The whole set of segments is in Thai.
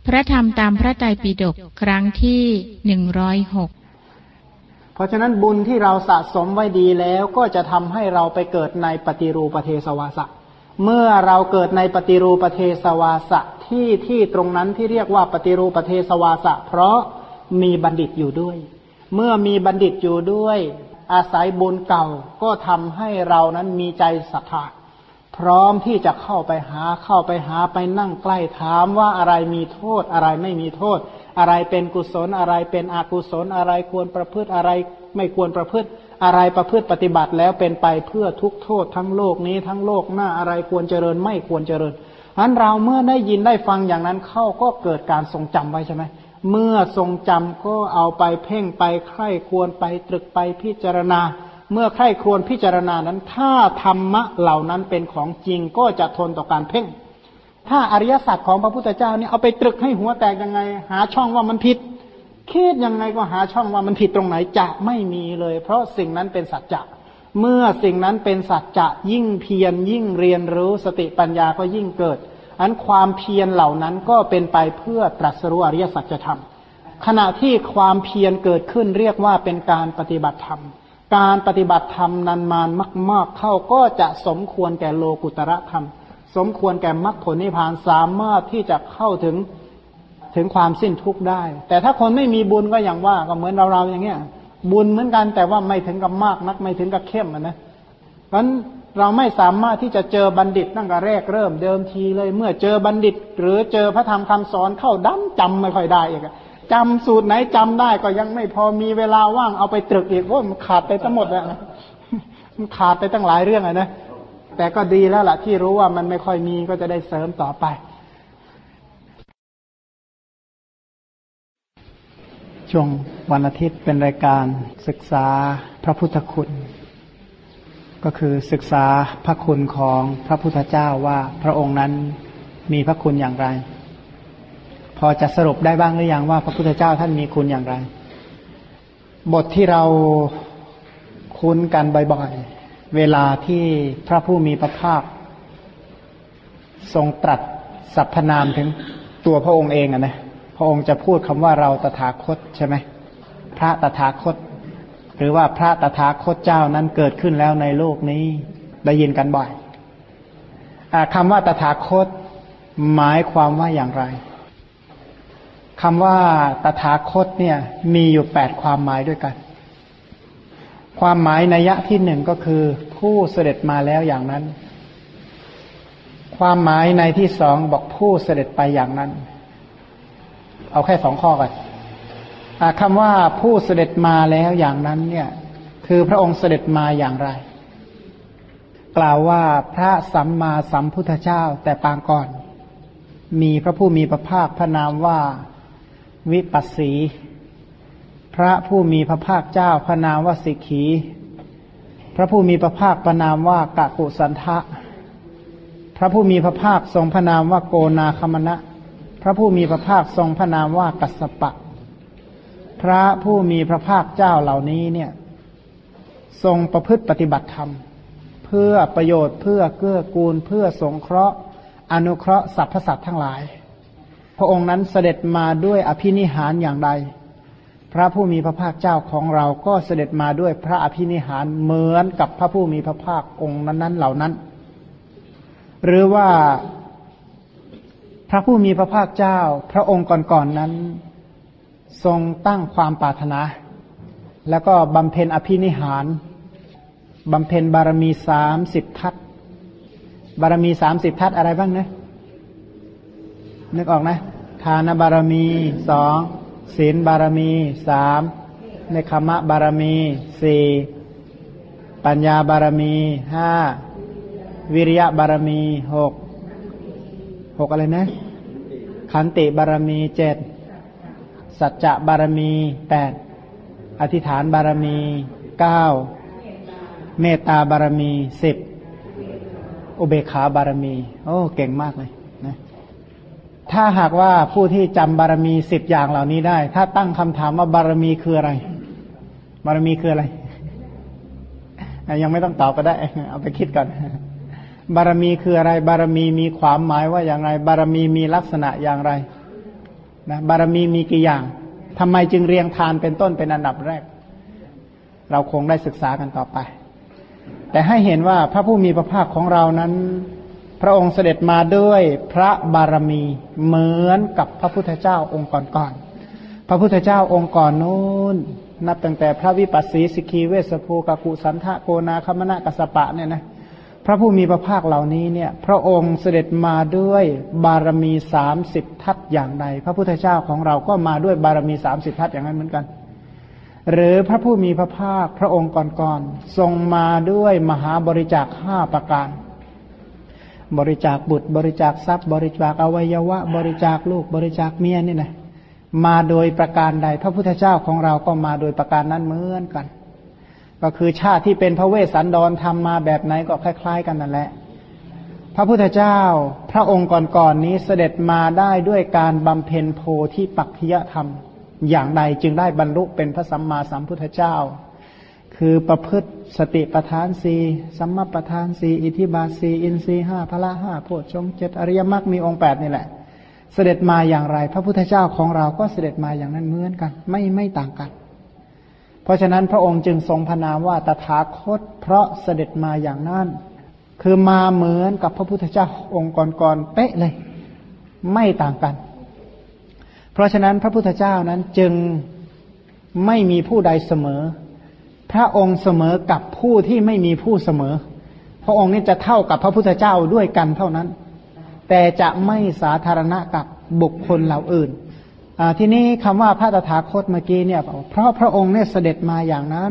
พระธรรมตามพระไตรปิฎกครั้งที่106 เพราะฉะนั้นบุญที่เราสะสมไว้ดีแล้วก็จะทำให้เราไปเกิดในปฏิรูปเทศวาสะเมื่อเราเกิดในปฏิรูปเทศวาสะที่ตรงนั้นที่เรียกว่าปฏิรูปเทศวาสะเพราะมีบัณฑิตอยู่ด้วยเมื่อมีบัณฑิตอยู่ด้วยอาศัยบุญเก่าก็ทำให้เรานั้นมีใจศรัทธาพร้อมที่จะเข้าไปหาไปนั่งใกล้ถามว่าอะไรมีโทษอะไรไม่มีโทษอะไรเป็นกุศลอะไรเป็นอกุศลอะไรควรประพฤติอะไรไม่ควรประพฤติอะไรประพฤติปฏิบัติแล้วเป็นไปเพื่อทุกโทษทั้งโลกนี้ทั้งโลกหน้าอะไรควรเจริญไม่ควรเจริญอันเราเมื่อได้ยินได้ฟังอย่างนั้นเข้าก็เกิดการทรงจำไว้ใช่ไหมเมื่อทรงจำก็เอาไปเพ่งไปใคร่ควรไปตรึกไปพิจารณาเมื่อใคร่ควรพิจารณานั้นถ้าธรรมะเหล่านั้นเป็นของจริงก็จะทนต่อการเพ่งถ้าอริยสัจของพระพุทธเจ้านี่เอาไปตรึกให้หัวแตกยังไงหาช่องว่ามันผิดคิดยังไงก็หาช่องว่ามันผิดตรงไหนจะไม่มีเลยเพราะสิ่งนั้นเป็นสัจจะเมื่อสิ่งนั้นเป็นสัจจะยิ่งเพียรยิ่งเรียนรู้สติปัญญาก็ยิ่งเกิดอันความเพียรเหล่านั้นก็เป็นไปเพื่อตรัสรู้อริยสัจธรรมขณะที่ความเพียรเกิดขึ้นเรียกว่าเป็นการปฏิบัติธรรมการปฏิบัติธรรมนานมานมากๆเข้าก็จะสมควรแก่โลกุตระธรรมสมควรแก่มรรคผลนิพพานสามารถที่จะเข้าถึงความสิ้นทุกข์ได้แต่ถ้าคนไม่มีบุญก็อย่างว่าก็เหมือนเราอย่างเงี้ยบุญเหมือนกันแต่ว่าไม่ถึงกับมากนักไม่ถึงกับเข้มนะเพราะฉะนั้นเราไม่สามารถที่จะเจอบัณฑิตตั้งแต่แรกเริ่มเดิมทีเลยเมื่อเจอบัณฑิตหรือเจอพระธรรมคำสอนเข้าดั้มจำไม่ค่อยได้อีกจำสูตรไหนจำได้ก็ยังไม่พอมีเวลาว่างเอาไปตรึกอีกว่ามันขาดไปทั้งหมดแล้วมันขาดไปตั้งหลายเรื่องนะแต่ก็ดีแล้วล่ะที่รู้ว่ามันไม่ค่อยมีก็จะได้เสริมต่อไปช่วงวันอาทิตย์เป็นรายการศึกษาพระพุทธคุณก็คือศึกษาพระคุณของพระพุทธเจ้าว่าพระองค์นั้นมีพระคุณอย่างไรพอจะสรุปได้บ้างหรือยังว่าพระพุทธเจ้าท่านมีคุณอย่างไรบทที่เราคุ้นกันบ่อยๆเวลาที่พระผู้มีพระภาคทรงตรัสสรรพนามถึงตัวพระองค์เองนะพระองค์จะพูดคำว่าเราตถาคตใช่ไหมพระตถาคตหรือว่าพระตถาคตเจ้านั้นเกิดขึ้นแล้วในโลกนี้ได้ยินกันบ่อยคำว่าตถาคตหมายความว่าอย่างไรคำว่าตถาคตเนี่ยมีอยู่8ความหมายด้วยกันความหมายนัยยะที่หนึ่งก็คือผู้เสด็จมาแล้วอย่างนั้นความหมายในที่สองบอกผู้เสด็จไปอย่างนั้นเอาแค่2ข้อก่อนคำว่าผู้เสด็จมาแล้วอย่างนั้นเนี่ยคือพระองค์เสด็จมาอย่างไรกล่าวว่าพระสัมมาสัมพุทธเจ้าแต่ปางก่อนมีพระผู้มีพระภาคพระนามว่าวิปัสสีพระผู้มีพระภาคเจ้าพระนามว่าสิกขีพระผู้มีพระภาคพระนามว่ากะกุสันทะพระผู้มีพระภาคทรงพระนามว่าโกนาคมนะพระผู้มีพระภาคทรงพระนามว่ากัสสปะพระผู้มีพระภาคเจ้าเหล่านี้เนี่ยทรงประพฤติปฏิบัติธรรมเพื่อประโยชน์เพื่อเกื้อกูลเพื่อสงเคราะห์อนุเคราะห์สรรพสัตว์ทั้งหลายพระองค์นั้นเสด็จมาด้วยอภินิหารอย่างใดพระผู้มีพระภาคเจ้าของเราก็เสด็จมาด้วยพระอภินิหารเหมือนกับพระผู้มีพระภาคองค์นั้นๆเหล่านั้นหรือว่าพระผู้มีพระภาคเจ้าพระองค์ก่อนๆนั้นทรงตั้งความปรารถนาแล้วก็บำเพ็ญอภินิหารบำเพ็ญบารมี30ทัศบารมี30ทัศอะไรบ้างนะนึกออกนะทานบารมี2ศีลบารมี3เนคขมะบารมี4ปัญญาบารมี5วิริยะบารมี6อะไรนะขันติบารมี7สัจจะบารมี8อธิษฐานบารมี9เมตตาบารมี10อุเบกขาบารมีโอ้เก่งมากเลยนะถ้าหากว่าผู้ที่จำบารมี10อย่างเหล่านี้ได้ถ้าตั้งคำถามว่าบารมีคืออะไรบารมีคืออะไรยังไม่ต้องตอบก็ได้เอาไปคิดก่อนบารมีคืออะไรบารมีมีความหมายว่าอย่างไรบารมีมีลักษณะอย่างไรนะบารมีมีกี่อย่างทำไมจึงเรียงทานเป็นต้นเป็นอันดับแรกเราคงได้ศึกษากันต่อไปแต่ให้เห็นว่าพระผู้มีพระภาคของเรานั้นพระองค์เสด็จมาด้วยพระบารมีเหมือนกับพระพุทธเจ้าองค์ก่อนๆพระพุทธเจ้าองค์ก่อนนู้นนับตั้งแต่พระวิปัสสีสิกีเวสภูกกุสันทะโกนาคมนะกัสสปะเนี่ยนะพระผู้มีพระภาคเหล่านี้เนี่ยพระองค์เสด็จมาด้วยบารมี30ทัศอย่างใดพระพุทธเจ้าของเราก็มาด้วยบารมี30ทัศอย่างนั้นเหมือนกันหรือพระผู้มีพระภาคพระองค์ก่อนๆทรงมาด้วยมหาบริจาค5ประการบริจาคบุตรบริจาคทรัพย์บริจาคอวัยวะบริจาคลูกบริจาคเมียนี่นะมาโดยประการใดพระพุทธเจ้าของเราก็มาโดยประการนั้นเหมือนกันก็คือชาติที่เป็นพระเวสสันดรทำมาแบบไหนก็คล้ายๆกันนั่นแหละพระพุทธเจ้าพระองค์ก่อนๆนี้เสด็จมาได้ด้วยการบำเพ็ญโพธิปักขิยธรรมอย่างใดจึงได้บรรลุเป็นพระสัมมาสัมพุทธเจ้าคือประพฤติสติปัฏฐาน4สัมมาปัฏฐาน4อิทธิบาท4อินทรีย์5พละ5โพชฌงค์7อริยมรรคมีองค์8นี่แหละเสด็จมาอย่างไรพระพุทธเจ้าของเราก็เสด็จมาอย่างนั้นเหมือนกันไม่ต่างกันเพราะฉะนั้นพระองค์จึงทรงพระนามว่าตถาคตเพราะเสด็จมาอย่างนั้นคือมาเหมือนกับพระพุทธเจ้าองค์ก่อนๆเป๊ะเลยไม่ต่างกันเพราะฉะนั้นพระพุทธเจ้านั้นจึงไม่มีผู้ใดเสมอพระองค์เสมอกับผู้ที่ไม่มีผู้เสมอพระองค์นี้จะเท่ากับพระพุทธเจ้าด้วยกันเท่านั้นแต่จะไม่สาธารณะกับบุคคลเหล่าอื่นทีนี้คำว่าพระตถาคตเมื่อกี้เนี่ยเพราะพระองค์เนี่ยเสด็จมาอย่างนั้น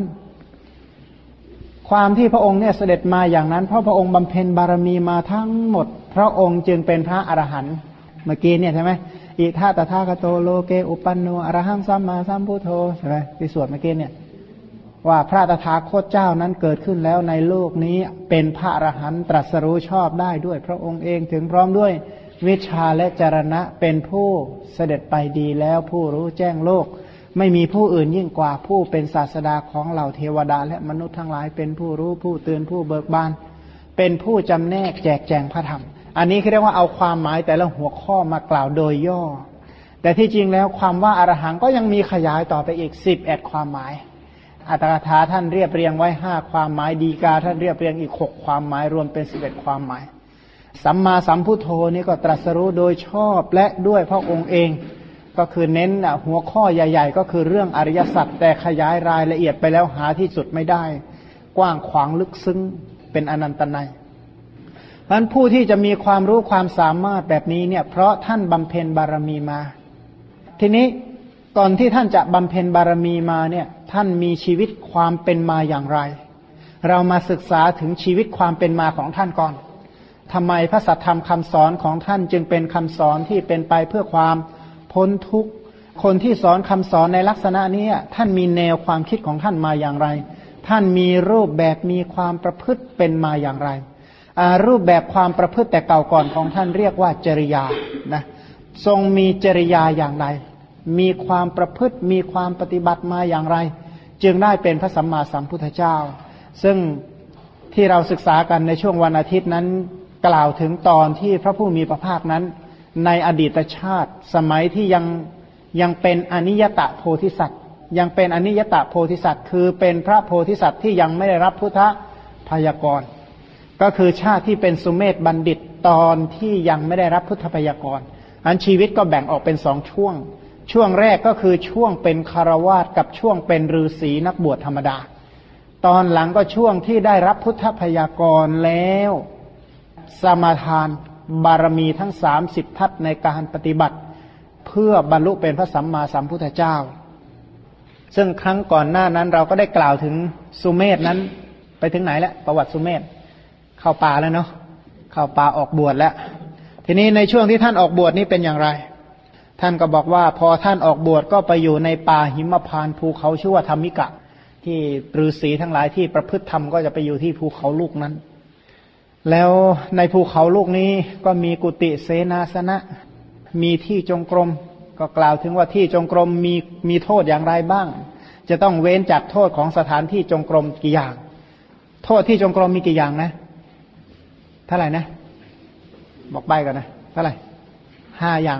ความที่พระองค์เนี่ยเสด็จมาอย่างนั้นเพราะพระองค์บำเพ็ญบารมีมาทั้งหมดพระองค์จึงเป็นพระอรหันต์เมื่อกี้เนี่ยใช่ไหมอิทาตถาคโตโลเกอุปันโนอรหังสัมมาสัมพุทโธใช่ไหมที่สวดเมื่อกี้เนี่ยว่าพระตถาคตเจ้านั้นเกิดขึ้นแล้วในโลกนี้เป็นพระอรหันต์ตรัสรู้ชอบได้ด้วยพระองค์เองถึงพร้อมด้วยวิชาและจรณะเป็นผู้เสด็จไปดีแล้วผู้รู้แจ้งโลกไม่มีผู้อื่นยิ่งกว่าผู้เป็นศาสดาของเหล่าเทวดาและมนุษย์ทั้งหลายเป็นผู้รู้ผู้ตื่นผู้เบิกบานเป็นผู้จำแนกแจกแจงพระธรรมอันนี้เขาเรียกว่าเอาความหมายแต่ละหัวข้อมากล่าวโดยย่อแต่ที่จริงแล้วความว่าอรหังก็ยังมีขยายต่อไปอีก11ความหมายอัตถกถาท่านเรียบเรียงไว้5ความหมายดีกาท่านเรียบเรียงอีก6ความหมายรวมเป็น11ความหมายสัมมาสัมพุทโธนี่ก็ตรัสรู้โดยชอบและด้วยพระองค์เองก็คือเน้นหัวข้อใหญ่ๆก็คือเรื่องอริยสัจแต่ขยายรายละเอียดไปแล้วหาที่สุดไม่ได้กว้างขวางลึกซึ้งเป็นอนันตนัยเพราะฉะนั้นผู้ที่จะมีความรู้ความสามารถแบบนี้เนี่ยเพราะท่านบำเพ็ญบารมีมาทีนี้ก่อนที่ท่านจะบำเพ็ญบารมีมาเนี่ยท่านมีชีวิตความเป็นมาอย่างไรเรามาศึกษาถึงชีวิตความเป็นมาของท่านก่อนทำไมพระสัทธรรมคำสอนของท่านจึงเป็นคำสอนที่เป็นไปเพื่อความพ้นทุกข์คนที่สอนคำสอนในลักษณะนี้ท่านมีแนวความคิดของท่านมาอย่างไรท่านมีรูปแบบมีความประพฤติเป็นมาอย่างไรรูปแบบความประพฤติแต่เก่าก่อนของท่านเรียกว่าจริยานะทรงมีจริยาอย่างไรมีความประพฤติมีความปฏิบัติมาอย่างไรจึงได้เป็นพระสัมมาสัมพุทธเจ้าซึ่งที่เราศึกษากันในช่วงวันอาทิตย์นั้นกล่าวถึงตอนที่พระผู้มีพระภาคนั้นในอดีตชาติสมัยที่ยังเป็นอนิยตโพธิสัตว์ยังเป็นอนิยตโพธิสัตว์คือเป็นพระโพธิสัตว์ที่ยังไม่ได้รับพุทธพยากรณ์ก็คือชาติที่เป็นสุเมธบัณฑิตตอนที่ยังไม่ได้รับพุทธพยากรณ์อันชีวิตก็แบ่งออกเป็น2ช่วงแรกก็คือช่วงเป็นคฤหัสถ์กับช่วงเป็นฤาษีนักบวชธรรมดาตอนหลังก็ช่วงที่ได้รับพุทธพยากรณ์แล้วสมาทานบารมีทั้ง30ทัศในการปฏิบัติเพื่อบรรลุเป็นพระสัมมาสัมพุทธเจ้าซึ่งครั้งก่อนหน้านั้นเราก็ได้กล่าวถึงสุเมธนั้นไปถึงไหนแล้วประวัติสุเมธเข้าป่าแล้วเนาะเข้าป่าออกบวชแล้วทีนี้ในช่วงที่ท่านออกบวชนี้เป็นอย่างไรท่านก็บอกว่าพอท่านออกบวชก็ไปอยู่ในป่าหิมพานต์ภูเขาชื่อว่าธรรมิกะที่ฤาษีทั้งหลายที่ประพฤติธรรมก็จะไปอยู่ที่ภูเขาลูกนั้นแล้วในภูเขาลูกนี้ก็มีกุฏิเสนาสนะมีที่จงกรมก็กล่าวถึงว่าที่จงกรมมีโทษอย่างไรบ้างจะต้องเว้นจากโทษของสถานที่จงกรมกี่อย่างโทษที่จงกรมมีกี่อย่างนะเท่าไหร่นะบอกใบก่อนนะเท่าไหร่5อย่างนะ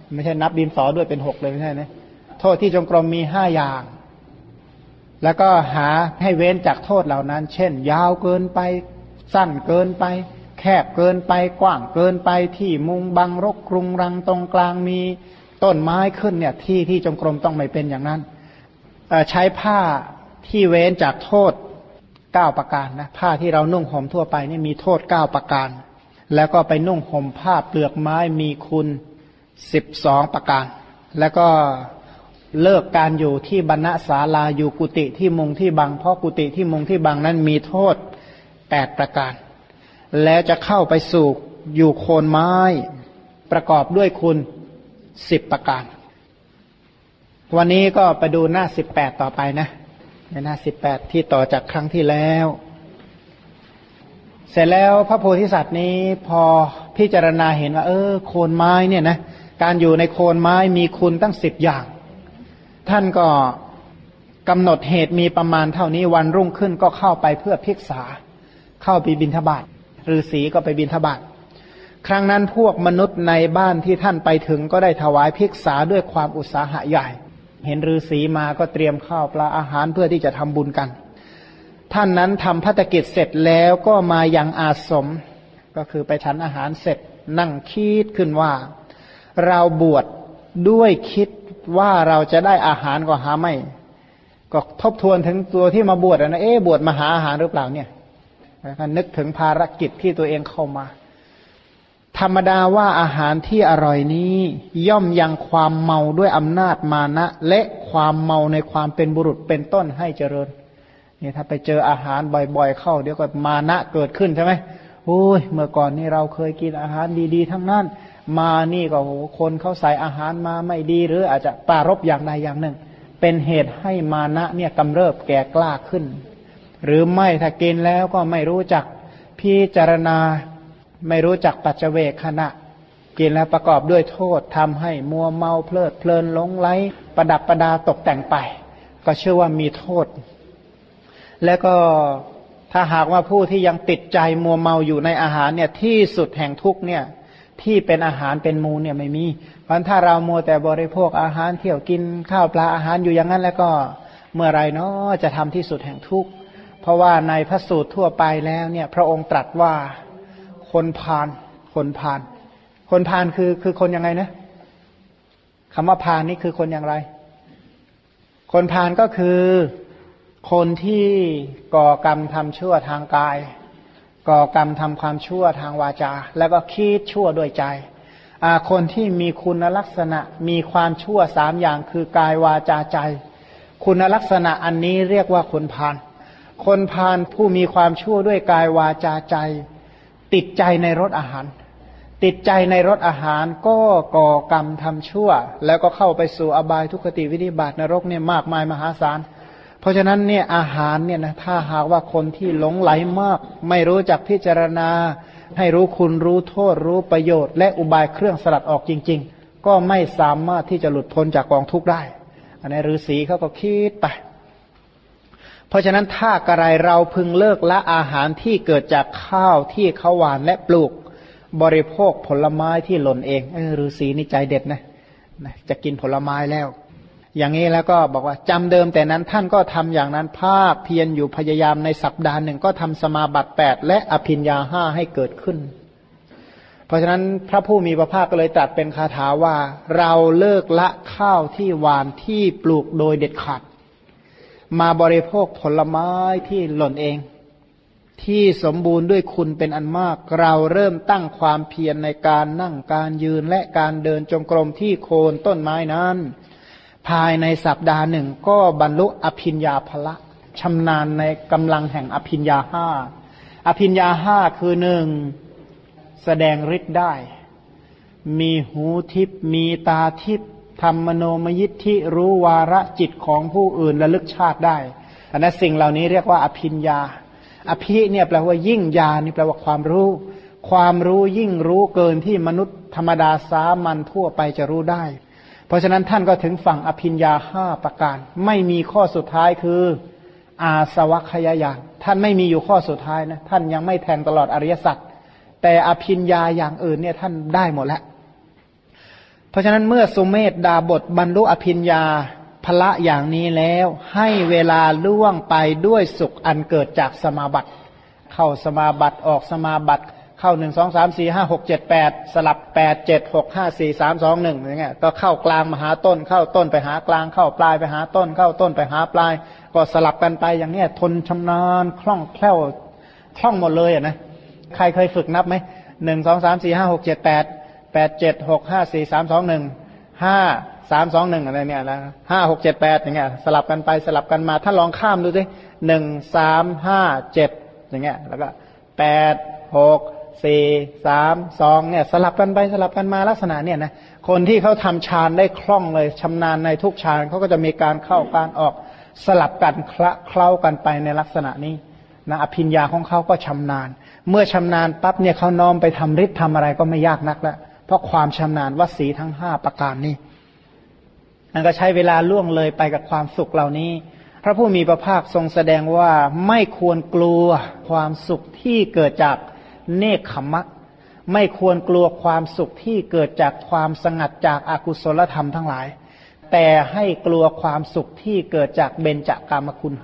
ไม่ใช่นับดินสอด้วยเป็น6เลยไม่ใช่นะโทษที่จงกรมมี5อย่างแล้วก็หาให้เว้นจากโทษเหล่านั้นเช่นยาวเกินไปสั้นเกินไปแคบเกินไปกว้างเกินไปที่มุงบังรกรุงรังตรงกลางมีต้นไม้ขึ้นเนี่ยที่จงกรมต้องไม่เป็นอย่างนั้นใช้ผ้าที่เว้นจากโทษ9ประการนะผ้าที่เรานุ่งห่มทั่วไปนี่มีโทษ9ประการแล้วก็ไปนุ่งห่มผ้าเปลือกไม้มีคุณ12ประการแล้วก็เลิกการอยู่ที่บรรณศาลาอยู่กุฏิที่มุงที่บังเพราะกุฏิที่มุงที่บังนั้นมีโทษ8ประการแล้วจะเข้าไปสู่อยู่โคนไม้ประกอบด้วยคุณ10ประการวันนี้ก็ไปดูหน้า18ต่อไปนะในหน้า18ที่ต่อจากครั้งที่แล้วเสร็จแล้วพระโพธิสัตว์นี้พอพิจารณาเห็นว่าโคนไม้เนี่ยนะการอยู่ในโคนไม้มีคุณตั้ง10อย่างท่านก็กำหนดเหตุมีประมาณเท่านี้วันรุ่งขึ้นก็เข้าไปเพื่อภิกษาเข้าไปบิณฑบาตฤาษีก็ไปบิณฑบาตครั้งนั้นพวกมนุษย์ในบ้านที่ท่านไปถึงก็ได้ถวายภิกษาด้วยความอุตสาหะใหญ่เห็นฤาษีมาก็เตรียมข้าวปลาอาหารเพื่อที่จะทำบุญกันท่านนั้นทำภัตกิจเสร็จแล้วก็มายังอาสมก็คือไปฉันอาหารเสร็จนั่งคิดขึ้นว่าเราบวชด้วยคิดว่าเราจะได้อาหารก็หาไม่ก็ทบทวนถึงตัวที่มาบวชนะบวชมาหาอาหารหรือเปล่าเนี่ยก็นึกถึงภารกิจที่ตัวเองเข้ามาธรรมดาว่าอาหารที่อร่อยนี้ย่อมยังความเมาด้วยอำนาจมานะและความเมาในความเป็นบุรุษเป็นต้นให้เจริญนี่ถ้าไปเจออาหารบ่อยๆเข้าเดี๋ยวก็มานะเกิดขึ้นใช่ไหมโอ้ยเมื่อก่อนนี่เราเคยกินอาหารดีๆทั้งนั้นมานี่ก็คนเขาใส่อาหารมาไม่ดีหรืออาจจะปรารภอย่างใดอย่างหนึ่งเป็นเหตุให้มานะเนี่ยกำเริบแก่กล้าขึ้นหรือไม่ถ้ากินแล้วก็ไม่รู้จักพิจารณาไม่รู้จักปัจเจเวคขณะกินแล้วประกอบด้วยโทษทำให้มัวเมาเพลิดเพลินหลงไหลประดับประดาตกแต่งไปก็เชื่อว่ามีโทษแล้วก็ถ้าหากว่าผู้ที่ยังติดใจมัวเมาอยู่ในอาหารเนี่ยที่สุดแห่งทุกข์เนี่ยที่เป็นอาหารเป็นมูลเนี่ยไม่มีเพราะถ้าเรามัวแต่บริโภคอาหารเที่ยวกินข้าวปลาอาหารอยู่อย่างนั้นแล้วก็เมื่อไรเนาะจะทำที่สุดแห่งทุกข์เพราะว่าในพระสูตรทั่วไปแล้วเนี่ยพระองค์ตรัสว่าคนพาลคือคนยังไงนะคำว่าพาลนี่คือคนอย่างไรคนพาลก็คือคนที่ก่อกรรมทำชั่วทางกายก่อกรรมทำความชั่วทางวาจาแล้วก็คิดชั่วด้วยใจคนที่มีคุณลักษณะมีความชั่ว3อย่างคือกายวาจาใจคุณลักษณะอันนี้เรียกว่าคนพาลคนพาลผู้มีความชั่วด้วยกายวาจาใจติดใจในรสอาหารติดใจในรสอาหารก็ก่อกรรมทำชั่วแล้วก็เข้าไปสู่อบายทุกขติวินิบาตนรกเนี่ยมากมายมหาศาลเพราะฉะนั้นเนี่ยอาหารเนี่ยนะถ้าหากว่าคนที่หลงไหลมากไม่รู้จักพิจารณาให้รู้คุณรู้โทษรู้ประโยชน์และอุบายเครื่องสลัดออกจริงๆก็ไม่สามารถที่จะหลุดพ้นจากกองทุกข์ได้อันนี้ฤาษีเขาก็คิดไปเพราะฉะนั้นถ้ากระไรเราพึงเลิกละอาหารที่เกิดจากข้าวที่เขาหว่านและปลูกบริโภคผลไม้ที่หล่นเองฤาษีนี่ใจเด็ดนะจะกินผลไม้แล้วอย่างนี้แล้วก็บอกว่าจำเดิมแต่นั้นท่านก็ทำอย่างนั้นภาคเพียรอยู่พยายามในสัปดาห์หนึ่งก็ทำสมาบัติ8และอภิญญา5ให้เกิดขึ้นเพราะฉะนั้นพระผู้มีพระภาคก็เลยตรัสเป็นคาถาว่าเราเลิกละข้าวที่หว่านที่ปลูกโดยเด็ดขาดมาบริโภคผลไม้ที่หล่นเองที่สมบูรณ์ด้วยคุณเป็นอันมากเราเริ่มตั้งความเพียรในการนั่งการยืนและการเดินจงกรมที่โคนต้นไม้นั้นภายในสัปดาห์หนึ่งก็บรรลุอภิญญาภละชำนาญในกำลังแห่งอภิญญา5อภิญญา5คือ1แสดงฤทธิ์ได้มีหูทิพย์มีตาทิพย์ทำมโนมยิทธิรู้วาระจิตของผู้อื่นระลึกชาติได้อันนั้นสิ่งเหล่านี้เรียกว่าอภิญญาอภิเนี่ยแปลว่ายิ่งญาณนี่แปลว่าความรู้ยิ่งรู้เกินที่มนุษย์ธรรมดาสามัญทั่วไปจะรู้ได้เพราะฉะนั้นท่านก็ถึงฝั่งอภิญญา5ประการไม่มีข้อสุดท้ายคืออาสวัคยายานท่านไม่มีอยู่ข้อสุดท้ายนะท่านยังไม่แทงตลอดอริยสัจแต่อภิญญาอย่างอื่นเนี่ยท่านได้หมดแล้วเพราะฉะนั้นเมื่อสุเมธดาบทบรรลุอภิญญาพละอย่างนี้แล้วให้เวลาล่วงไปด้วยสุขอันเกิดจากสมาบัติเข้าสมาบัติออกสมาบัติเข้า1 2 3 4 5 6 7 8สลับ8 7 6 5 4 3 2 1อย่างเงี้ยก็เข้ากลางมาหาต้นเข้าต้นไปหากลางเข้าปลายไปหาต้นเข้าต้นไปหาปลายก็สลับกันไปอย่างเนี้ยทนชำนาญคล่องแคล่วคล่องหมดเลยนะใครเคยฝึกนับไหม1 2 3 4 5 6 7 8 8 7 6 5 4 3 2 1 5 3 2 1อะไรเนี่ยนะ5 6 7 8อย่างเงี้ยสลับกันไปสลับกันมาถ้าลองข้ามดูสิ1 3 5 7อย่างเงี้ยแล้วก็8 6 4 3 2เนี่ยสลับกันไปสลับกันมาลักษณะเนี่ยนะคนที่เขาทำฌานได้คล่องเลยชำนาญในทุกฌานเขาก็จะมีการเข้าการออกสลับกันเคล้ากันไปในลักษณะนี้นะอภิญญาของเขาก็ชำนาญเมื่อชำนาญปั๊บเนี่ยเขาน้อมไปทำฤทธิ์ทำอะไรก็ไม่ยากนักแล้วเพราะความชำนาญวสีทั้ง5ประการนี้นั่นก็ใช้เวลาล่วงเลยไปกับความสุขเหล่านี้พระผู้มีพระภาคทรงแสดงว่าไม่ควรกลัวความสุขที่เกิดจากเนกขัมมะไม่ควรกลัวความสุขที่เกิดจากความสงัดจากอากุศลธรรมทั้งหลายแต่ให้กลัวความสุขที่เกิดจากเบญจกามคุณ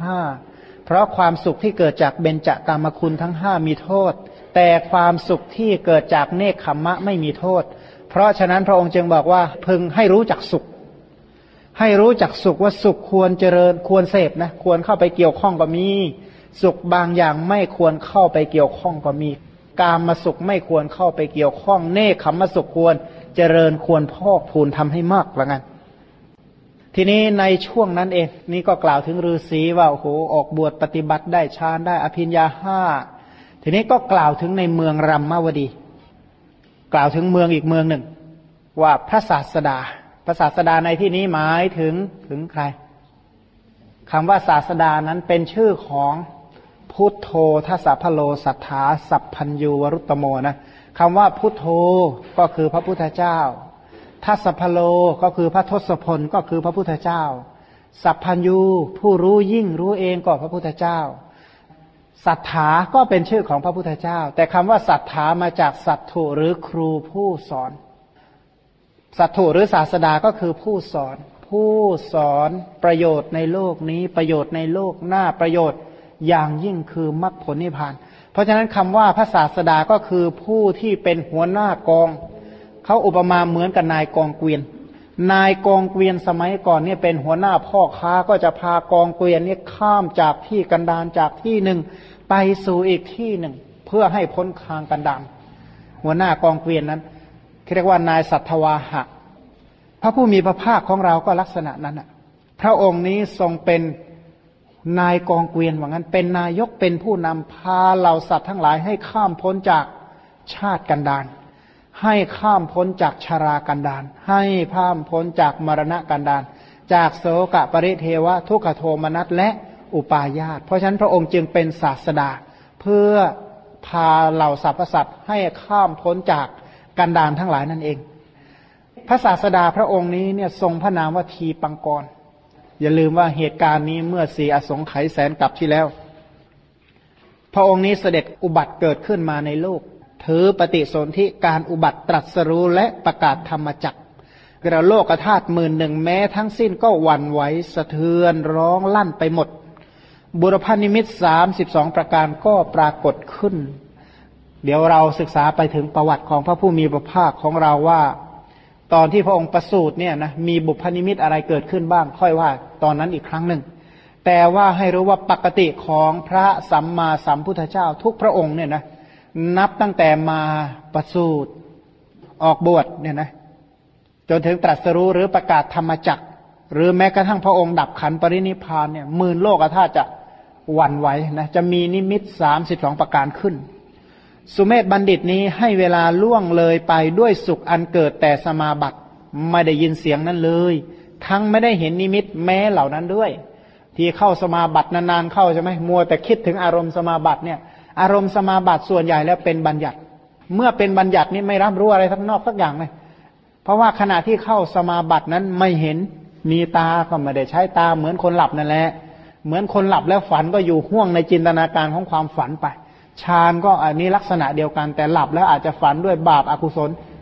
5เพราะความสุขที่เกิดจากเบญจกามคุณทั้ง5มีโทษแต่ความสุขที่เกิดจากเนกขัมมะไม่มีโทษเพราะฉะนั้นพระองค์จึงบอกว่าพึงให้รู้จักสุขให้รู้จักสุขว่าสุขควรเจริญควรเสพนะควรเข้าไปเกี่ยวข้องก็มีสุขบางอย่างไม่ควรเข้าไปเกี่ยวข้องก็มีกามสุขไม่ควรเข้าไปเกี่ยวข้องเนกขัมมสุขควรเจริญควรพอกพูนทำให้มากละกันทีนี้ในช่วงนั้นเองนี่ก็กล่าวถึงฤาษีว่าโอ้โหออกบวชปฏิบัติได้ฌานได้อภิญญา5ทีนี้ก็กล่าวถึงในเมืองรัมมาวดีกล่าวถึงเมืองอีกเมืองหนึ่งว่าพระศาสดาพระศาสดาในที่นี้หมายถึงใครคำว่าศาสดานั้นเป็นชื่อของพุทโธทัสสะพะโลสัทธาสัพพัญญูวรุตตโมนะคำว่าพุทโธก็คือพระพุทธเจ้าทัสสะพะโลก็คือพระทศพลก็คือพระพุทธเจ้าสัพพัญญูผู้รู้ยิ่งรู้เองก็พระพุทธเจ้าสัทธาก็เป็นชื่อของพระพุทธเจ้าแต่คำว่าสัทธามาจากสัตถุหรือครูผู้สอนสัตถุหรือศาสดาก็คือผู้สอนประโยชน์ในโลกนี้ประโยชน์ในโลกหน้าประโยชน์อย่างยิ่งคือมรรคผลนิพพานเพราะฉะนั้นคำว่าพระศาสดาก็คือผู้ที่เป็นหัวหน้ากองเขาอุปมาเหมือนกับนายกองเกวียนนายกองเกวียนสมัยก่อนเนี่ยเป็นหัวหน้าพ่อค้าก็จะพากองเกวียนนี้ข้ามจากที่กันดารจากที่หนึ่งไปสู่อีกที่หนึ่งเพื่อให้พ้นทางกันดารหัวหน้ากองเกวียนนั้นเรียกว่านายสัทธวาหะพระผู้มีพระภาคของเราก็ลักษณะนั้นพระองค์นี้ทรงเป็นนายกองเกวียนว่างั้นเป็นนายกเป็นผู้นำพาเหล่าสัตว์ทั้งหลายให้ข้ามพ้นจากชาติกันดารให้ข้ามพ้นจากชรากันดารให้ข้ามพ้นจากมรณะกันดารจากโศกปริเทวะทุกขโทมนัสและอุปาญาตเพราะฉะนั้นพระองค์จึงเป็นศาสดาเพื่อพาเหล่าสรรพสัตว์ให้ข้ามพ้นจากกันดารทั้งหลายนั่นเองพระศาสดาพระองค์นี้เนี่ยทรงพระนามว่าทีปังกรอย่าลืมว่าเหตุการณ์นี้เมื่อ4 อสงไขยแสนกับที่แล้วพระองค์นี้เสด็จอุบัติเกิดขึ้นมาในโลกถือปฏิสนธิการอุบัติตรัสรู้และประกาศธรรมจักรกระโลกธาตุ11,000แม้ทั้งสิ้นก็หวั่นไหวสะเทือนร้องลั่นไปหมดบุรพนิมิต32ประการก็ปรากฏขึ้นเดี๋ยวเราศึกษาไปถึงประวัติของพระผู้มีพระภาคของเราว่าตอนที่พระองค์ประสูติเนี่ยนะมีบุพนิมิตอะไรเกิดขึ้นบ้างค่อยว่าตอนนั้นอีกครั้งหนึ่งแต่ว่าให้รู้ว่าปกติของพระสัมมาสัมพุทธเจ้าทุกพระองค์เนี่ยนะนับตั้งแต่มาประสูติออกบวชเนี่ยนะจนถึงตรัสรู้หรือประกาศธรรมจักรหรือแม้กระทั่งพระองค์ดับขันธ์ปรินิพพานเนี่ยหมื่นโลกธาตุจะหวั่นไหวนะจะมีนิมิต32ประการขึ้นสุเมธบัณฑิตนี้ให้เวลาล่วงเลยไปด้วยสุขอันเกิดแต่สมาบัติไม่ได้ยินเสียงนั้นเลยทั้งไม่ได้เห็นนิมิตแม้เหล่านั้นด้วยที่เข้าสมาบัตินานๆเข้าใช่ไหมมัวแต่คิดถึงอารมณ์สมาบัติเนี่ยอารมณ์สมาบัติส่วนใหญ่แล้วเป็นบัญญัติเมื่อเป็นบัญญัตินี่ไม่รับรู้อะไรทั้งนอกสักอย่างเลยเพราะว่าขณะที่เข้าสมาบัตินั้นไม่เห็นมีตาก็ไม่ได้ใช้ตาเหมือนคนหลับนั่นแหละเหมือนคนหลับแล้วฝันก็อยู่ห่วงในจินตนาการของความฝันไปฌานก็อันนี้ลักษณะเดียวกันแต่หลับแล้วอาจจะฝันด้วยบาปอกุศล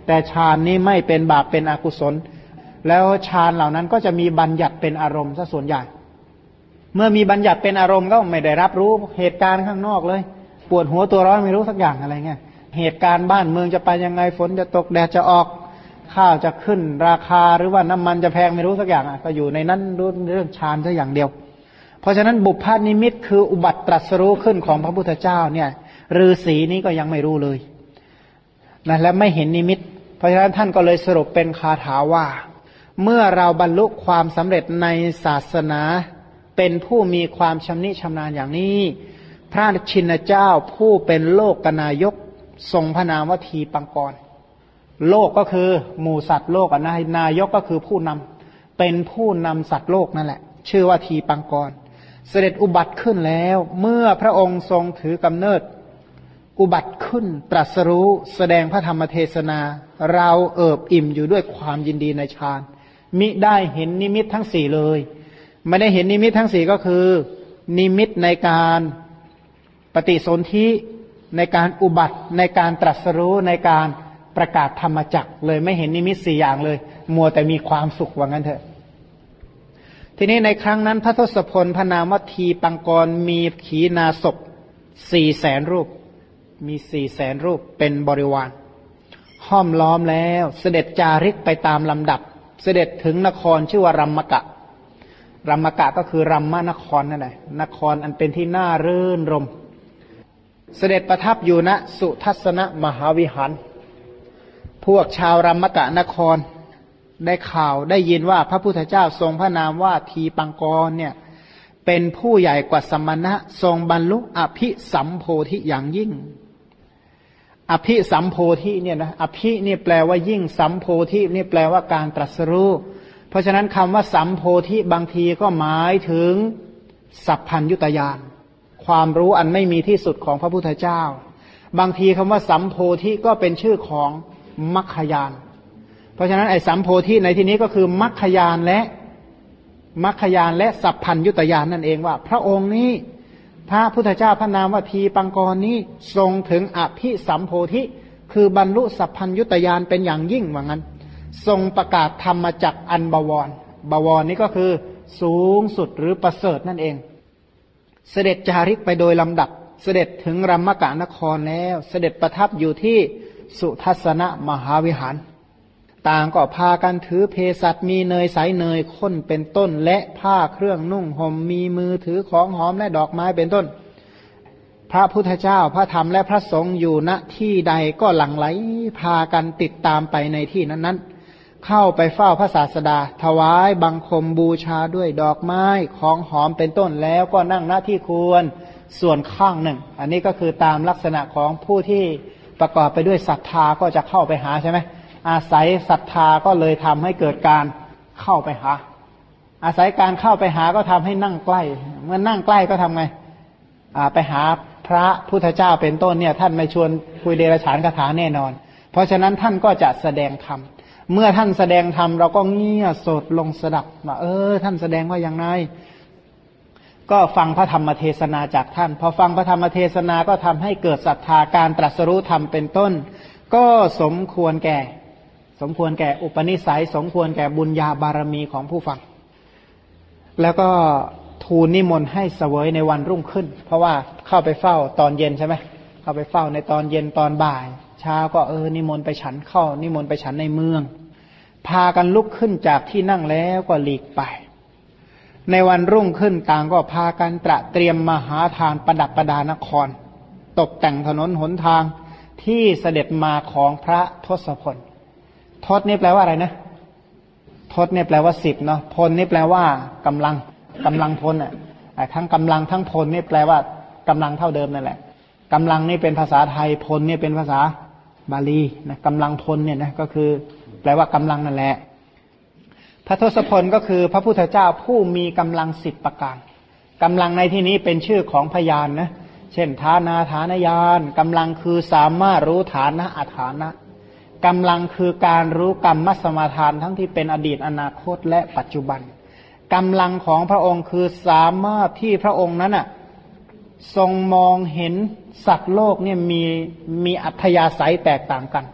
แต่ฌานนี้ไม่เป็นบาปเป็นอกุศลแล้วฌานเหล่านั้นก็จะมีบัญญัติเป็นอารมณ์ซะส่วนใหญ่เมื่อมีบัญญัติเป็นอารมณ์ก็ไม่ได้รับรู้เหตุการณ์ข้างนอกเลยปวดหัวตัวร้อนไม่รู้สักอย่างอะไรเงี้ยเหตุการณ์บ้านเมืองจะไปยังไงฝนจะตกแดดจะออกข้าวจะขึ้นราคาหรือว่าน้ำมันจะแพงไม่รู้สักอย่างก็อยู่ในนั้นรู้เรื่องฌานซะอย่างเดียวเพราะฉะนั้นบุพพานิมิตคืออุบัติตรัสรู้ขึ้นของพระพุทธเจ้าเนี่ยฤาษีนี้ก็ยังไม่รู้เลยนะและไม่เห็นนิมิตเพราะฉะนั้นท่านก็เลยสรุปเป็นคาถาว่าเมื่อเราบรรลุความสำเร็จในศาสนาเป็นผู้มีความชำนิชำนาญอย่างนี้พระชินเจ้าผู้เป็นโลกนายกทรงพระนามว่าทีปังกรโลกก็คือหมู่สัตว์โลกนายกก็คือผู้นำเป็นผู้นำสัตว์โลกนั่นแหละชื่อว่าทีปังกรเสด็จอุบัติขึ้นแล้วเมื่อพระองค์ทรงถือกำเนิดอุบัติขึ้นตรัสรู้แสดงพระธรรมเทศนาเราเอิบอิ่มอยู่ด้วยความยินดีในฌานมิได้เห็นนิมิตทั้งสี่เลยไม่ได้เห็นนิมิตทั้งสี่ก็คือนิมิตในการปฏิสนธิในการอุบัติในการตรัสรู้ในการประกาศธรรมจักรเลยไม่เห็นนิมิตสี่อย่างเลยมัวแต่มีความสุขว่างั้นเถอะทีนี้ในครั้งนั้นพระทศพลพระนามว่าทีปังกรมีขีณาสพ400,000 รูปมี400,000 รูปเป็นบริวารห้อมล้อมแล้วเสด็จจาริกไปตามลำดับเสด็จถึงนครชื่อว่ารัมมกะรัมมกะก็คือรัมมนครนั่นแหละนครอันเป็นที่น่ารื่นรมเสด็จประทับอยู่ณสุทัศนมหาวิหารพวกชาวรัมมกะนครได้ข่าวได้ยินว่าพระพุทธเจ้าทรงพระนามว่าทีปังกรเนี่ยเป็นผู้ใหญ่กว่าสมณะทรงบรรลุอภิสัมโพธิอย่างยิ่งอภิสัมโพธิเนี่ยนะอภินี่แปลว่ายิ่งสัมโพธินี่แปลว่าการตรัสรู้เพราะฉะนั้นคำว่าสัมโพธิบางทีก็หมายถึงสัพพัญญุตญาณความรู้อันไม่มีที่สุดของพระพุทธเจ้าบางทีคำว่าสัมโพธิก็เป็นชื่อของมัคคญาณเพราะฉะนั้นไอ้สัมโพธิในที่นี้ก็คือมัคคญาณและสัพพัญญุตญาณนั่นเองว่าพระองค์นี้พระพุทธเจ้าพระนามว่าทีปังกรนี้ทรงถึงอภิสัมโพธิคือบรรลุสัพพัญญุตญาณเป็นอย่างยิ่งว่างั้นทรงประกาศธรรมจักรอันบวรบวรนี้ก็คือสูงสุดหรือประเสริฐนั่นเองเสด็จจาริกไปโดยลำดับเสด็จถึงรัมมกะนครแล้วเสด็จประทับอยู่ที่สุทัศนมหาวิหารต่างก็พากันถือเภสัชมีเนยใสเนยข้นเป็นต้นและผ้าเครื่องนุ่งห่มมีมือถือของหอมและดอกไม้เป็นต้นพระพุทธเจ้าพระธรรมและพระสงฆ์อยู่ณที่ใดก็หลั่งไหลพากันติดตามไปในที่นั้นๆเข้าไปเฝ้าพระศาสดาถวายบังคมบูชาด้วยดอกไม้ของหอมเป็นต้นแล้วก็นั่งหน้าที่ควรส่วนข้างหนึ่งอันนี้ก็คือตามลักษณะของผู้ที่ประกอบไปด้วยศรัทธาก็จะเข้าไปหาใช่ไหมอาศัยศรัทธาก็เลยทำให้เกิดการเข้าไปหาอาศัยการเข้าไปหาก็ทำให้นั่งใกล้เมื่อนั่งใกล้ก็ทำไงไปหาพระพุทธเจ้าเป็นต้นเนี่ยท่านไม่ชวนคุยเดรัจฉานคาถาแน่นอนเพราะฉะนั้นท่านก็จะแสดงธรรมเมื่อท่านแสดงธรรมเราก็เงี่ยโสดลงสดับว่าท่านแสดงว่าอย่างไรก็ฟังพระธรรมเทศนาจากท่านพอฟังพระธรรมเทศนาก็ทำให้เกิดศรัทธาการตรัสรู้ธรรมเป็นต้นก็สมควรแก่อุปนิสัยสมควรแก่บุญญาบารมีของผู้ฟังแล้วก็ทูลนิมนต์ให้เสวยในวันรุ่งขึ้นเพราะว่าเข้าไปเฝ้าตอนเย็นใช่ไหมเข้าไปเฝ้าในตอนเย็นตอนบ่ายเช้าก็นิมนต์ไปฉันเข้านิมนต์ไปฉันในเมืองพากันลุกขึ้นจากที่นั่งแล้วก็หลีกไปในวันรุ่งขึ้นต่างก็พากันตระเตรียมมหาทานประดับประดานครตกแต่งถนนหนทางที่เสด็จมาของพระทศพลทศนี่แปลว่าอะไรนะทศเนี่ยแปลว่า10เนาะพลนี่แปลว่ากำลังพลทั้งกำลังทั้งพลนี่แปลว่ากำลังเท่าเดิมนั่นแหละกำลังนี่เป็นภาษาไทยพลนี่เป็นภาษาบาลีนะกำลังพลเนี่ยนะก็คือแปลว่ากำลังนั่นแหละพระทศพลก็คือพระพุทธเจ้าผู้มีกำลัง10ประการกำลังในที่นี้เป็นชื่อของพยานนะเช่นฐานาฐานญาณกำลังคือสามารถรู้ฐานะอฐานะกำลังคือการรู้กรรมสมาทานทั้งที่เป็นอดีตอนาคตและปัจจุบันกำลังของพระองค์คือสามารถที่พระองค์นั้นทรงมองเห็นสัตว์โลกเนี่ยมีอัธยาศัยแตกต่างกัน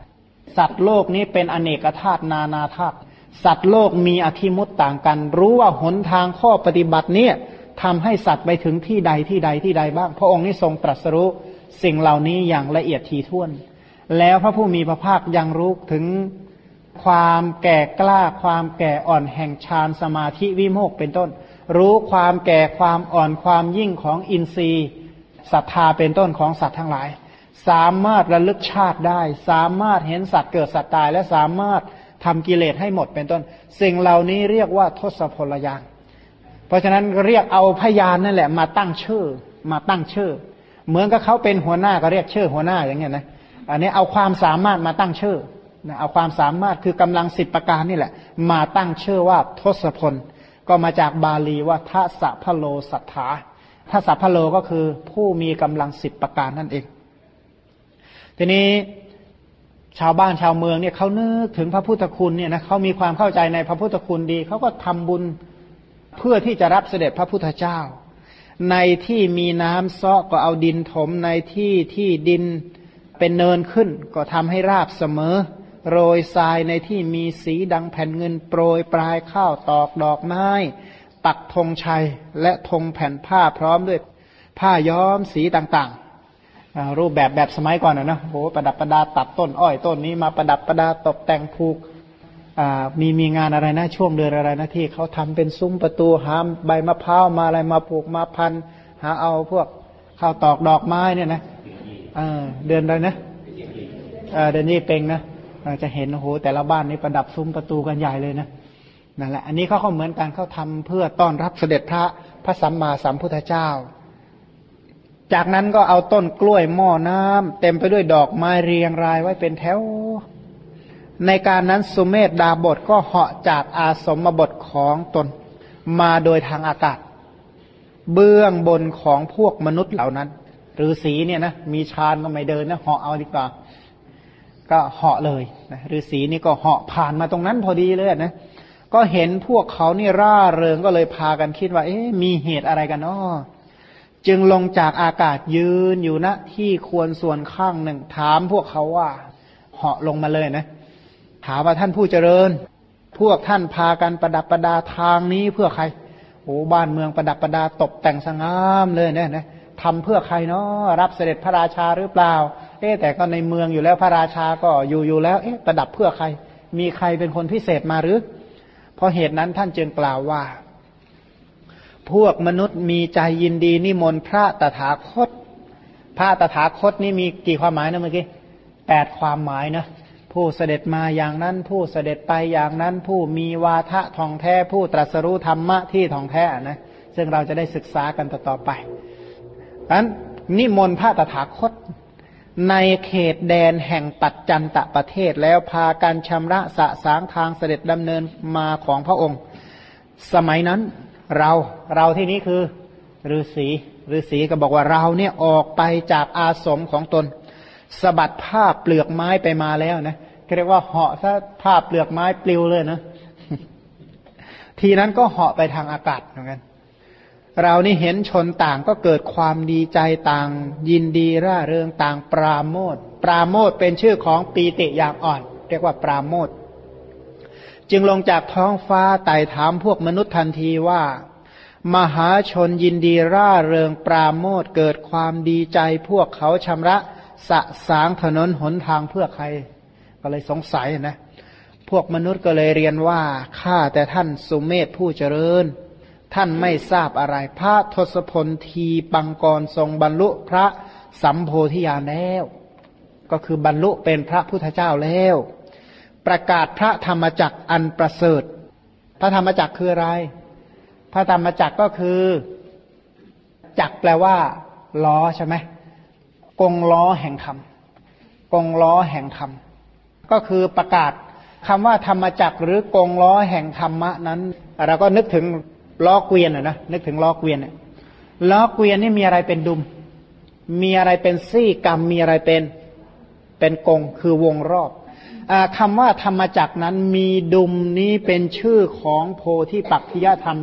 สัตว์โลกนี้เป็นอเนกธาตุนานาธาตุสัตว์โลกมีอธิมุตต่างกันรู้ว่าหนทางข้อปฏิบัติเนี่ยทำให้สัตว์ไปถึงที่ใดที่ใดที่ใดบ้างพระองค์นี้ทรงตรัสรู้สิ่งเหล่านี้อย่างละเอียดถี่ถ้วนแล้วพระผู้มีพระภาคยังรู้ถึงความแก่กล้าความแก่อ่อนแห่งฌานสมาธิวิโมกข์เป็นต้นรู้ความแก่ความอ่อนความยิ่งของอินทรีย์ศรัทธาเป็นต้นของสัตว์ทั้งหลายสามารถระลึกชาติได้สามารถเห็นสัตว์เกิดสัตว์ตายและสามารถทำกิเลสให้หมดเป็นต้นสิ่งเหล่านี้เรียกว่าทศพลญาณเพราะฉะนั้นเรียกเอาพยานนั่นแหละมาตั้งชื่อเหมือนกับเขาเป็นหัวหน้าก็เรียกชื่อหัวหน้าอย่างเงี้ยนะอันนี้เอาความสามารถมาตั้งชื่อนะเอาความสามารถคือกำลัง10ประการนี่แหละมาตั้งชื่อว่าทศพลก็มาจากบาลีว่าทัสสะพะโลสัทธาทัสสะพะโลก็คือผู้มีกำลัง10ประการนั่นเองทีนี้ชาวบ้านชาวเมืองเนี่ยเขานึกถึงพระพุทธคุณเนี่ยนะเขามีความเข้าใจในพระพุทธคุณดีเขาก็ทำบุญเพื่อที่จะรับเสด็จพระพุทธเจ้าในที่มีน้ำซ้อก็เอาดินถมในที่ดินเป็นเนินขึ้นก็ทำให้ราบเสมอโรยทรายในที่มีสีดังแผ่นเงินโปรยปลายข้าวตอกดอกไม้ปักธงชัยและธงแผ่นผ้าพร้อมด้วยผ้าย้อมสีต่างๆรูปแบบสมัยก่อนนะโหประดับประดาตัดต้นอ้อยต้นนี้มาประดับประดาตกแต่งผูกมีงานอะไรนะช่วงเดือนอะไรนะที่เขาทำเป็นซุ้มประตูหาใบมะพร้าวมาอะไรมาผูกมาพันหาเอาพวกข้าวตอกดอกไม้เนี่ยนะเดือนอะไรนะเดือนนี้เป็นนะจะเห็นโอ้โหแต่ละบ้านนี่ประดับซุ้มประตูกันใหญ่เลยนะนั่นแหละอันนี้เขาก็เหมือนกันเขาทำเพื่อต้อนรับเสด็จพระสัมมาสัมพุทธเจ้าจากนั้นก็เอาต้นกล้วยหม้อน้ำเต็มไปด้วยดอกไม้เรียงรายไว้เป็นแถวในการนั้นสุเมธดาบทก็เหาะจากอาสมบทของตนมาโดยทางอากาศเบื้องบนของพวกมนุษย์เหล่านั้นฤาษีเนี่ยนะมีฌานก็ไม่เดินนะเหาะเอาดีกว่าก็เหาะเลยนะฤาษีนี่ก็เหาะผ่านมาตรงนั้นพอดีเลยนะก็เห็นพวกเขานี่ร่าเริงก็เลยพากันคิดว่ามีเหตุอะไรกันเนาะจึงลงจากอากาศยืนอยู่ณที่ควรส่วนข้างหนึ่งถามพวกเขาว่าเหาะลงมาเลยนะถามว่าท่านผู้เจริญพวกท่านพากันประดับประดาทางนี้เพื่อใครโอ้บ้านเมืองประดับประดาตกแต่งสง่ามเลยเนี่ยนะทำเพื่อใครเนาะรับเสด็จพระราชาหรือเปล่าแต่ก็ในเมืองอยู่แล้วพระราชาก็อยู่แล้วประดับเพื่อใครมีใครเป็นคนพิเศษมาหรือเพราะเหตุนั้นท่านจึงกล่าวว่าพวกมนุษย์มีใจยินดีนิมนต์พระตถาคตพระตถาคตนี่มีกี่ความหมายนะเมื่อกี้8ความหมายนะผู้เสด็จมาอย่างนั้นผู้เสด็จไปอย่างนั้นผู้มีวาทะท่องแท้ผู้ตรัสรู้ธรรมะที่ท่องแท้นะซึ่งเราจะได้ศึกษากันต่อไปนั้นนิมนต์พระตถาคตในเขตแดนแห่งปัจจันตประเทศแล้วพากันชำระสะสางทางเสด็จดำเนินมาของพระองค์สมัยนั้นเราที่นี้คือฤาษีก็บอกว่าเราเนี่ยออกไปจากอาสมของตนสะบัดผ้าเปลือกไม้ไปมาแล้วนะเรียกว่าเหาะซะผ้าเปลือกไม้ปลิวเลยนะ ทีนั้นก็เหาะไปทางอากาศเหมือนกันเรานี่เห็นชนต่างก็เกิดความดีใจต่างยินดีร่าเริงต่างปราโมทย์เป็นชื่อของปีติอย่างอ่อนเรียกว่าปราโมทย์จึงลงจากท้องฟ้าไต่ถามพวกมนุษย์ทันทีว่ามหาชนยินดีร่าเริงปราโมทย์เกิดความดีใจพวกเขาชำระสะสางถนนหนทางเพื่อใครก็เลยสงสัยนะพวกมนุษย์ก็เลยเรียนว่าข้าแต่ท่านสุเมธผู้เจริญท่านไม่ทราบอะไรพระทศพลทีปังกรทรงบรรลุพระสัมโพธิญาณแล้วก็คือบรรลุเป็นพระพุทธเจ้าแล้วประกาศพระธรรมจักรอันประเสริฐพระธรรมจักรคืออะไรพระธรรมจักรก็คือจักรแปลว่าล้อใช่ไหมกงล้อแห่งธรรมกงล้อแห่งธรรมก็คือประกาศคำว่าธรรมจักรหรือกงล้อแห่งธรรมะนั้นเราก็นึกถึงล้อเกวียนนะนึกถึงล้อเกวียนล้อเกวียนนี่มีอะไรเป็นดุมมีอะไรเป็นซี่กรรมมีอะไรเป็นกงคือวงรอบคำว่าธรรมจักรนั้นมีดุมนี้เป็นชื่อของโพธิปักขิยธรรม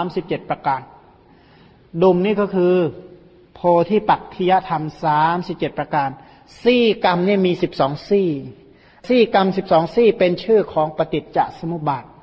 37ประการดุมนี้ก็คือโพธิปักขิยธรรม37ประการซี่กรรมเนี่ยมี12ซี่ซี่กรรม12ซี่เป็นชื่อของปฏิจจสมุปบาท